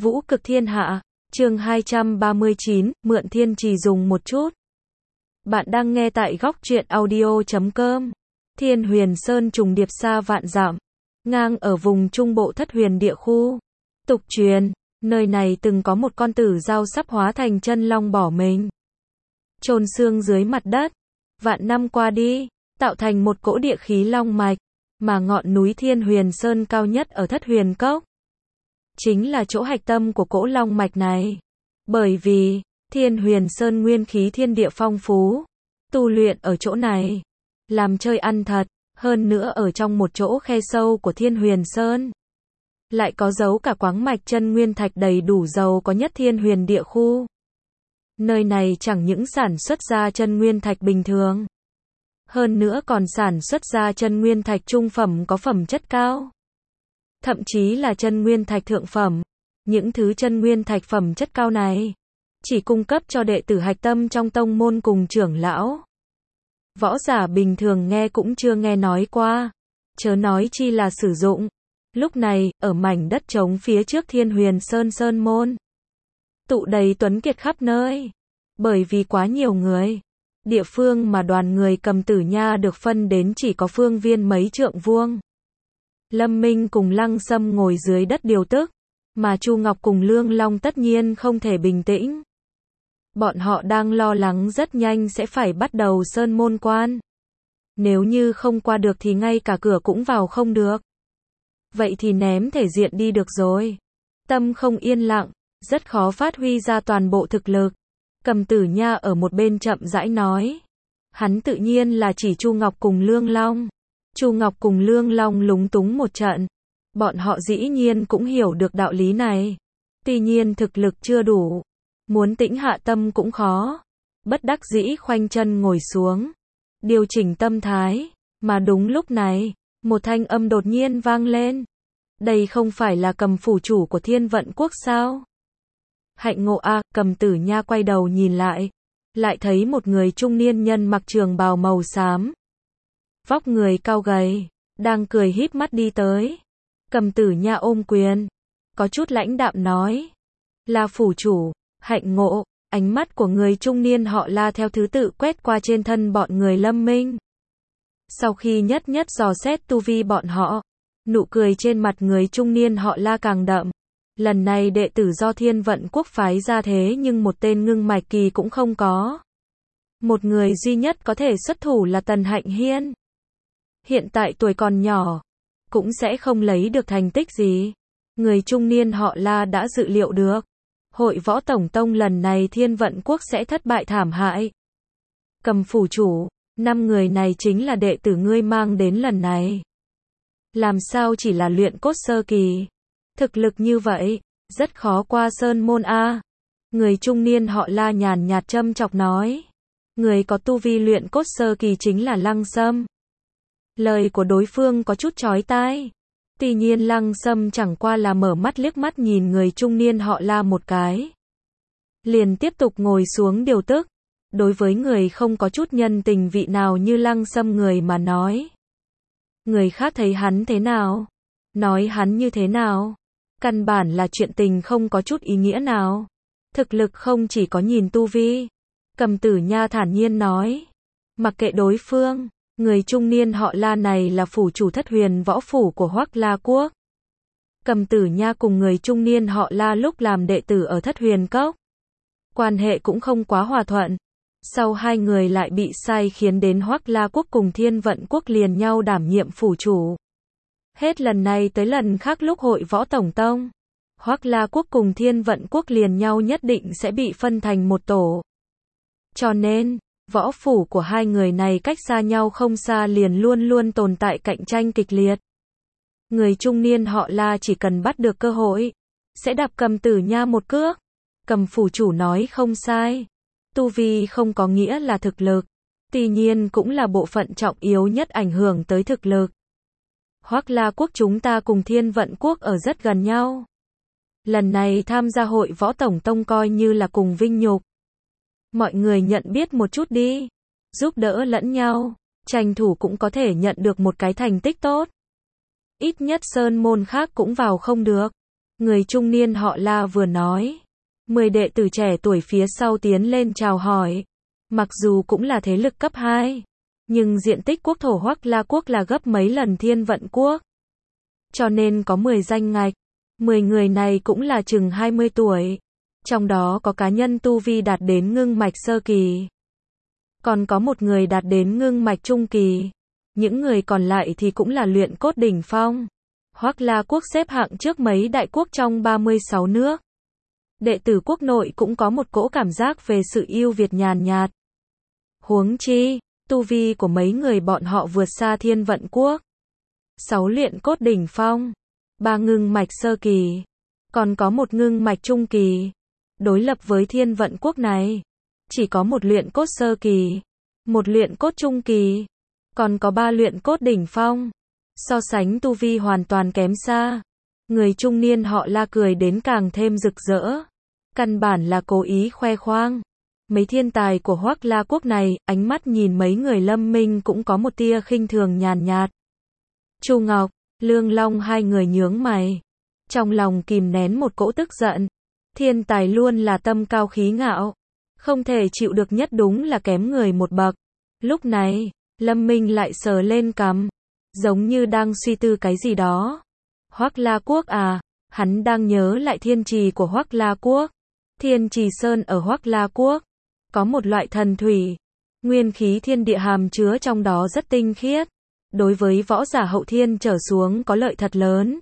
Vũ cực thiên hạ, chương 239, mượn thiên trì dùng một chút. Bạn đang nghe tại góc truyện audio.com. Thiên Huyền Sơn trùng điệp xa vạn dặm, ngang ở vùng trung bộ Thất Huyền địa khu. Tục truyền, nơi này từng có một con tử dao sắp hóa thành chân long bỏ mình, chôn xương dưới mặt đất. Vạn năm qua đi, tạo thành một cỗ địa khí long mạch, mà ngọn núi Thiên Huyền Sơn cao nhất ở Thất Huyền Cốc chính là chỗ hạch tâm của cỗ long mạch này. Bởi vì, Thiên Huyền Sơn nguyên khí thiên địa phong phú, tu luyện ở chỗ này, làm chơi ăn thật, hơn nữa ở trong một chỗ khe sâu của Thiên Huyền Sơn, lại có giấu cả quáng mạch chân nguyên thạch đầy đủ giàu có nhất Thiên Huyền địa khu. Nơi này chẳng những sản xuất ra chân nguyên thạch bình thường, hơn nữa còn sản xuất ra chân nguyên thạch trung phẩm có phẩm chất cao, thậm chí là chân nguyên thạch thượng phẩm. Những thứ chân nguyên thạch phẩm chất cao này chỉ cung cấp cho đệ tử hạch tâm trong tông môn cùng trưởng lão. Võ giả bình thường nghe cũng chưa nghe nói qua, chớ nói chi là sử dụng. Lúc này, ở mảnh đất trống phía trước Thiên Huyền Sơn Sơn môn, tụ đầy tuấn kiệt khắp nơi. Bởi vì quá nhiều người, địa phương mà đoàn người Cầm Tử Nha được phân đến chỉ có phương viên mấy trượng vuông. Lâm Minh cùng Lăng Sâm ngồi dưới đất điều tức, mà Chu Ngọc cùng Lương Long tất nhiên không thể bình tĩnh. Bọn họ đang lo lắng rất nhanh sẽ phải bắt đầu sơn môn quan. Nếu như không qua được thì ngay cả cửa cũng vào không được. Vậy thì ném thể diện đi được rồi. Tâm không yên lặng, rất khó phát huy ra toàn bộ thực lực. Cầm Tử Nha ở một bên chậm rãi nói. Hắn tự nhiên là chỉ Chu Ngọc cùng Lương Long. Chu Ngọc cùng Lương Long lúng túng một trận. Bọn họ dĩ nhiên cũng hiểu được đạo lý này. Tuy nhiên thực lực chưa đủ, muốn tĩnh hạ tâm cũng khó. Bất đắc dĩ khoanh chân ngồi xuống, điều chỉnh tâm thái. Mà đúng lúc này, một thanh âm đột nhiên vang lên. Đây không phải là Cầm phủ chủ của Thiên Vận Quốc sao? Hạnh ngộ a. Cầm Tử Nha quay đầu nhìn lại thấy một người trung niên nhân mặc trường bào màu xám, vóc người cao gầy, đang cười híp mắt đi tới. Cầm Tử Nha ôm quyền, có chút lãnh đạm nói. La phủ chủ, Hạnh ngộ. Ánh mắt của người trung niên họ La theo thứ tự quét qua trên thân bọn người Lâm Minh. Sau khi nhất nhất dò xét tu vi bọn họ, nụ cười trên mặt người trung niên họ La càng đậm. Lần này đệ tử do Thiên Vận Quốc phái ra thế nhưng một tên ngưng mạch kỳ cũng không có. Một người duy nhất có thể xuất thủ là Tần Hạnh Hiên. Hiện tại tuổi còn nhỏ, cũng sẽ không lấy được thành tích gì. Người trung niên họ La đã dự liệu được, hội võ tổng tông lần này Thiên Vận Quốc sẽ thất bại thảm hại. Cầm phủ chủ, 5 người này chính là đệ tử ngươi mang đến lần này. Làm sao chỉ là luyện cốt sơ kỳ? Thực lực như vậy, rất khó qua sơn môn a. Người trung niên họ La nhàn nhạt châm chọc nói. Người có tu vi luyện cốt sơ kỳ chính là Lăng Sâm. Lời của đối phương có chút chói tai. Tuy nhiên Lăng Sâm chẳng qua là mở mắt liếc mắt nhìn người trung niên họ La một cái, liền tiếp tục ngồi xuống điều tức. Đối với người không có chút nhân tình vị nào như Lăng Sâm người mà nói, người khác thấy hắn thế nào, nói hắn như thế nào, căn bản là chuyện tình không có chút ý nghĩa nào. Thực lực không chỉ có nhìn tu vi. Cầm Tử Nha thản nhiên nói. Mặc kệ đối phương, người trung niên họ La này là phủ chủ Thất Huyền võ phủ của Hoắc La Quốc. Cầm Tử Nha cùng người trung niên họ La lúc làm đệ tử ở Thất Huyền Cốc, quan hệ cũng không quá hòa thuận. Sau hai người lại bị sai khiến đến Hoắc La Quốc cùng Thiên Vận Quốc liền nhau đảm nhiệm phủ chủ. Hết lần này tới lần khác lúc hội võ tổng tông, Hoắc La Quốc cùng Thiên Vận Quốc liền nhau nhất định sẽ bị phân thành một tổ. Cho nên, võ phủ của hai người này cách xa nhau không xa liền luôn luôn tồn tại cạnh tranh kịch liệt. Người trung niên họ La chỉ cần bắt được cơ hội, sẽ đạp Cầm Tử Nha một cước. Cầm phủ chủ nói không sai. Tu vi không có nghĩa là thực lực, tuy nhiên cũng là bộ phận trọng yếu nhất ảnh hưởng tới thực lực. Hoắc La Quốc chúng ta cùng Thiên Vận Quốc ở rất gần nhau. Lần này tham gia hội võ tổng tông coi như là cùng vinh nhục. Mọi người nhận biết một chút đi, giúp đỡ lẫn nhau, tranh thủ cũng có thể nhận được một cái thành tích tốt. Ít nhất sơn môn khác cũng vào không được. Người trung niên họ La vừa nói. 10 đệ tử trẻ tuổi phía sau tiến lên chào hỏi. Mặc dù cũng là thế lực cấp 2, nhưng diện tích quốc thổ Hoắc La quốc là gấp mấy lần Thiên Vận quốc. Cho nên có 10 danh ngạch. 10 người này cũng là chừng 20 tuổi. Trong đó có cá nhân tu vi đạt đến ngưng mạch sơ kỳ. Còn có một người đạt đến ngưng mạch trung kỳ. Những người còn lại thì cũng là luyện cốt đỉnh phong. Hoắc La quốc xếp hạng trước mấy đại quốc trong 36 nước. Đệ tử quốc nội cũng có một cỗ cảm giác về sự ưu việt nhàn nhạt. Huống chi, tu vi của mấy người bọn họ vượt xa Thiên Vận quốc. 6 luyện cốt đỉnh phong, 3 ngưng mạch sơ kỳ, còn có một ngưng mạch trung kỳ. Đối lập với Thiên Vận quốc này, chỉ có một luyện cốt sơ kỳ, một luyện cốt trung kỳ, còn có 3 luyện cốt đỉnh phong. So sánh tu vi hoàn toàn kém xa. Người trung niên họ La cười đến càng thêm rực rỡ. Căn bản là cố ý khoe khoang. Mấy thiên tài của Hoắc La quốc này, ánh mắt nhìn mấy người Lâm Minh cũng có một tia khinh thường nhàn nhạt. Chu Ngọc, Lương Long hai người nhướng mày. Trong lòng kìm nén một cỗ tức giận. Thiên tài luôn là tâm cao khí ngạo. Không thể chịu được nhất đúng là kém người một bậc. Lúc này, Lâm Minh lại sờ lên cằm. Giống như đang suy tư cái gì đó. Hoắc La quốc à, hắn đang nhớ lại thiên trì của Hoắc La quốc. Thiên trì sơn ở Hoắc La quốc. Có một loại thần thủy. Nguyên khí thiên địa hàm chứa trong đó rất tinh khiết. Đối với võ giả hậu thiên trở xuống có lợi thật lớn.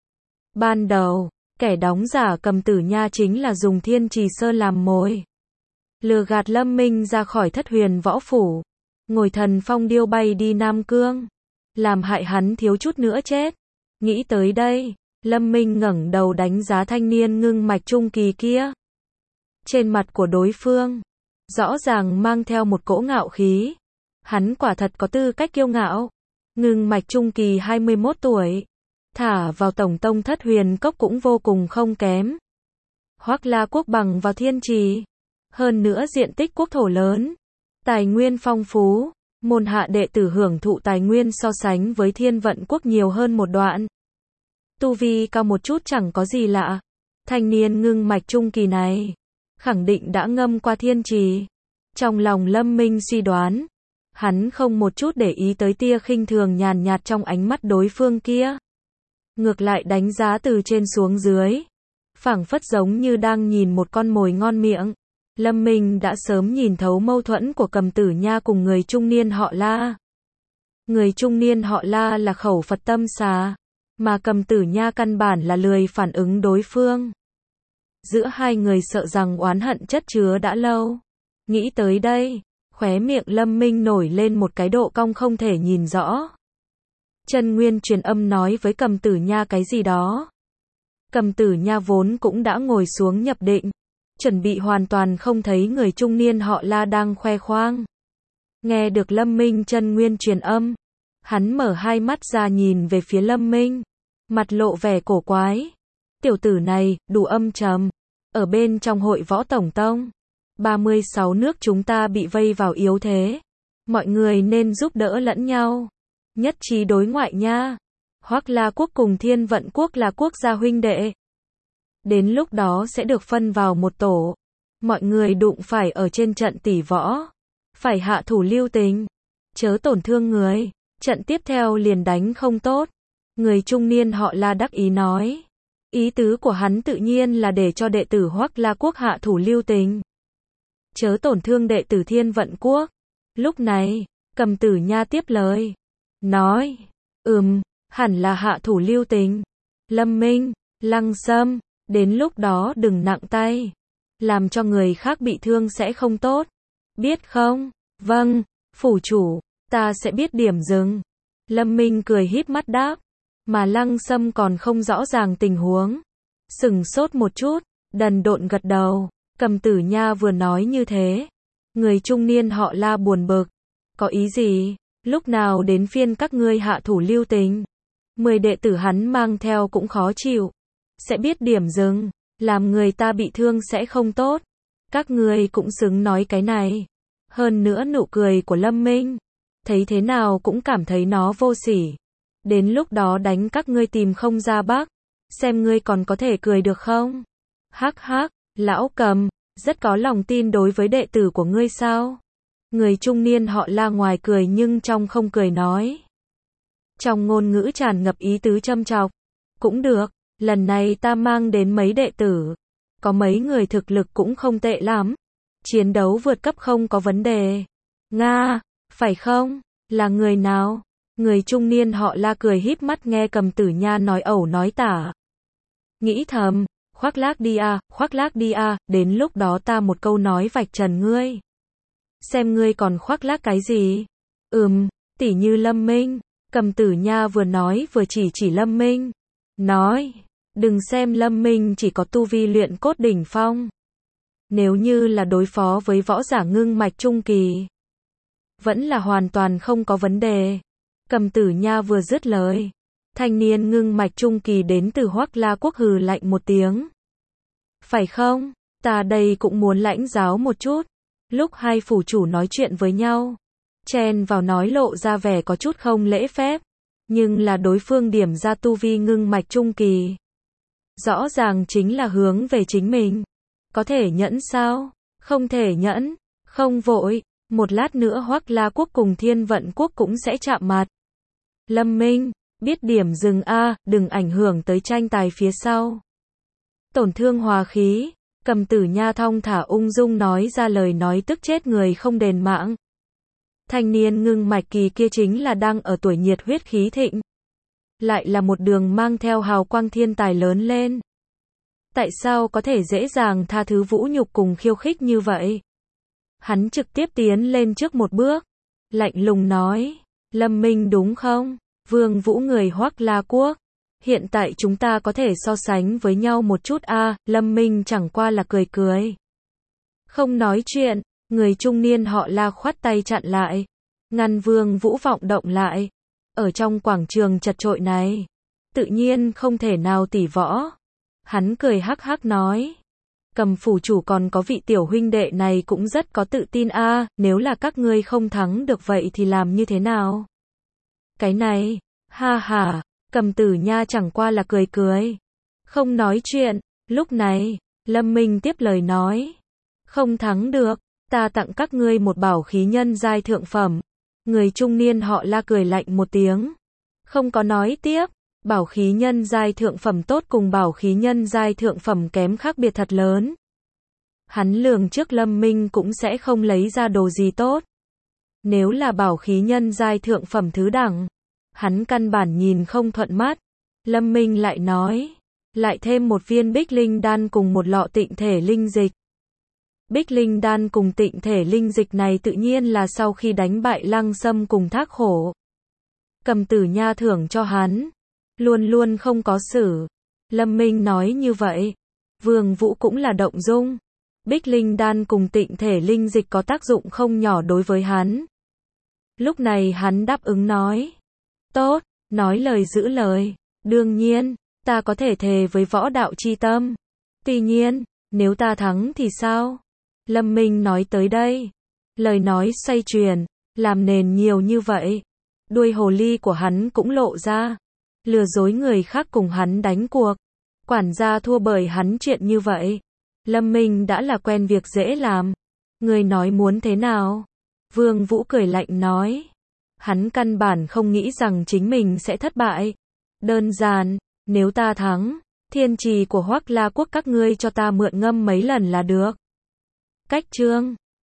Ban đầu, kẻ đóng giả Cầm Tử Nha chính là dùng thiên trì sơn làm mồi. Lừa gạt Lâm Minh ra khỏi Thất Huyền võ phủ. Ngồi thần phong điêu bay đi Nam Cương. Làm hại hắn thiếu chút nữa chết. Nghĩ tới đây, Lâm Minh ngẩng đầu đánh giá thanh niên ngưng mạch trung kỳ kia. Trên mặt của đối phương, rõ ràng mang theo một cỗ ngạo khí. Hắn quả thật có tư cách kiêu ngạo. Ngưng mạch trung kỳ 21 tuổi. Thả vào tổng tông Thất Huyền cốc cũng vô cùng không kém. Hoắc La quốc bằng vào thiên trì. Hơn nữa diện tích quốc thổ lớn. Tài nguyên phong phú. Môn hạ đệ tử hưởng thụ tài nguyên so sánh với Thiên Vận quốc nhiều hơn một đoạn. Tu vi cao một chút chẳng có gì lạ. Thanh niên ngưng mạch trung kỳ này, khẳng định đã ngâm qua thiên trì. Trong lòng Lâm Minh suy đoán, hắn không một chút để ý tới tia khinh thường nhàn nhạt trong ánh mắt đối phương kia. Ngược lại đánh giá từ trên xuống dưới. Phảng phất giống như đang nhìn một con mồi ngon miệng. Lâm Minh đã sớm nhìn thấu mâu thuẫn của Cầm Tử Nha cùng người trung niên họ La. Người trung niên họ La là khẩu Phật tâm xà, mà Cầm Tử Nha căn bản là lười phản ứng đối phương. Giữa hai người sợ rằng oán hận chất chứa đã lâu. Nghĩ tới đây, khóe miệng Lâm Minh nổi lên một cái độ cong không thể nhìn rõ. Chân Nguyên truyền âm nói với Cầm Tử Nha cái gì đó. Cầm Tử Nha vốn cũng đã ngồi xuống nhập định. Chuẩn bị hoàn toàn không thấy người trung niên họ La đang khoe khoang. Nghe được Lâm Minh chân nguyên truyền âm, hắn mở hai mắt ra nhìn về phía Lâm Minh, mặt lộ vẻ cổ quái. Tiểu tử này, đủ âm trầm. Ở bên trong hội võ tổng tông, 36 nước chúng ta bị vây vào yếu thế. Mọi người nên giúp đỡ lẫn nhau. Nhất trí đối ngoại nha. Hoắc La quốc cùng Thiên Vận quốc là quốc gia huynh đệ. Đến lúc đó sẽ được phân vào một tổ. Mọi người đụng phải ở trên trận tỷ võ. Phải hạ thủ lưu tình. Chớ tổn thương người. Trận tiếp theo liền đánh không tốt. Người trung niên họ La đắc ý nói. Ý tứ của hắn tự nhiên là để cho đệ tử Hoắc La quốc hạ thủ lưu tình. Chớ tổn thương đệ tử Thiên Vận quốc. Lúc này, Cầm Tử Nha tiếp lời. Nói. Hẳn là hạ thủ lưu tình. Lâm Minh, Lăng Sâm. Đến lúc đó đừng nặng tay. Làm cho người khác bị thương sẽ không tốt. Biết không? Vâng, phủ chủ, ta sẽ biết điểm dừng. Lâm Minh cười híp mắt đáp. Mà Lăng Sâm còn không rõ ràng tình huống. Sửng sốt một chút, đần độn gật đầu. Cầm Tử Nha vừa nói như thế. Người trung niên họ La buồn bực. Có ý gì? Lúc nào đến phiên các ngươi hạ thủ lưu tình? 10 đệ tử hắn mang theo cũng khó chịu. Sẽ biết điểm dừng, làm người ta bị thương sẽ không tốt. Các ngươi cũng xứng nói cái này. Hơn nữa nụ cười của Lâm Minh, thấy thế nào cũng cảm thấy nó vô sỉ. Đến lúc đó đánh các ngươi tìm không ra bắc. xem ngươi còn có thể cười được không? Hắc hắc, lão Cầm, rất có lòng tin đối với đệ tử của ngươi sao? Người trung niên họ La ngoài cười nhưng trong không cười nói. Trong ngôn ngữ tràn ngập ý tứ châm chọc. Cũng được, lần này ta mang đến mấy đệ tử. Có mấy người thực lực cũng không tệ lắm. Chiến đấu vượt cấp không có vấn đề. Nga, phải không? Là người nào? Người trung niên họ La cười híp mắt nghe Cầm Tử Nha nói ẩu nói tả. Nghĩ thầm, khoác lác đi à, đến lúc đó ta một câu nói vạch trần ngươi. Xem ngươi còn khoác lác cái gì? Tỉ như Lâm Minh. Cầm Tử Nha vừa nói vừa chỉ Lâm Minh. Nói, đừng xem Lâm Minh chỉ có tu vi luyện cốt đỉnh phong. Nếu như là đối phó với võ giả ngưng mạch trung kỳ, vẫn là hoàn toàn không có vấn đề. Cầm Tử Nha vừa dứt lời, thanh niên ngưng mạch trung kỳ đến từ Hoắc La Quốc hừ lạnh một tiếng. Phải không? Ta đây cũng muốn lãnh giáo một chút. Lúc hai phủ chủ nói chuyện với nhau, chen vào nói lộ ra vẻ có chút không lễ phép, nhưng là đối phương điểm ra tu vi ngưng mạch trung kỳ. Rõ ràng chính là hướng về chính mình. Có thể nhẫn sao? Không thể nhẫn. Không vội, một lát nữa Hoắc La Quốc cùng Thiên Vận Quốc cũng sẽ chạm mặt. Lâm Minh, biết điểm dừng a, đừng ảnh hưởng tới tranh tài phía sau. Tổn thương hòa khí, Cầm Tử Nha thong thả ung dung nói ra lời nói tức chết người không đền mạng. Thanh niên ngưng mạch kỳ kia chính là đang ở tuổi nhiệt huyết khí thịnh. Lại là một đường mang theo hào quang thiên tài lớn lên. Tại sao có thể dễ dàng tha thứ vũ nhục cùng khiêu khích như vậy? Hắn trực tiếp tiến lên trước một bước, lạnh lùng nói, Lâm Minh đúng không? Vương Vũ người Hoắc La Quốc. Hiện tại chúng ta có thể so sánh với nhau một chút a. Lâm Minh chẳng qua là cười cười. Không nói chuyện, người trung niên họ La khoát tay chặn lại, ngăn Vương Vũ vọng động lại. Ở trong quảng trường chật chội này, tự nhiên không thể nào tỉ võ. Hắn cười hắc hắc nói, Cầm phủ chủ còn có vị tiểu huynh đệ này cũng rất có tự tin a, nếu là các ngươi không thắng được vậy thì làm như thế nào? Cái này, ha ha, Cầm Tử Nha chẳng qua là cười cười. Không nói chuyện, lúc này, Lâm Minh tiếp lời nói. Không thắng được, ta tặng các ngươi một bảo khí nhân giai thượng phẩm. Người trung niên họ La cười lạnh một tiếng. Không có nói tiếp, bảo khí nhân giai thượng phẩm tốt cùng bảo khí nhân giai thượng phẩm kém khác biệt thật lớn. Hắn lường trước Lâm Minh cũng sẽ không lấy ra đồ gì tốt. Nếu là bảo khí nhân giai thượng phẩm thứ đẳng, hắn căn bản nhìn không thuận mắt. Lâm Minh lại nói, lại thêm một viên bích linh đan cùng một lọ tịnh thể linh dịch. Bích linh đan cùng tịnh thể linh dịch này tự nhiên là sau khi đánh bại Lăng Sâm cùng Thác Khổ. Cầm Tử Nha thưởng cho hắn, luôn luôn không có xử. Lâm Minh nói như vậy, Vương Vũ cũng là động dung. Bích linh đan cùng tịnh thể linh dịch có tác dụng không nhỏ đối với hắn. Lúc này hắn đáp ứng nói, tốt, nói lời giữ lời, đương nhiên, ta có thể thề với võ đạo chi tâm. Tuy nhiên, nếu ta thắng thì sao? Lâm Minh nói tới đây, lời nói xoay chuyển, làm nền nhiều như vậy. Đuôi hồ ly của hắn cũng lộ ra, lừa dối người khác cùng hắn đánh cuộc. Quản gia thua bởi hắn chuyện như vậy. Lâm Minh đã là quen việc dễ làm. Người nói muốn thế nào? Vương Vũ cười lạnh nói. Hắn căn bản không nghĩ rằng chính mình sẽ thất bại. Đơn giản, nếu ta thắng, thiên trì của Hoắc La Quốc các ngươi cho ta mượn ngâm mấy lần là được. Cách chương